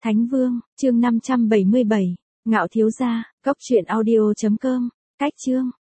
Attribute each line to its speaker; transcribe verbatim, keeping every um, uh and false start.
Speaker 1: Thánh Vương, chương năm trăm bảy mươi bảy, Ngạo thiếu gia, cốc truyện audio chấm com, cách chương.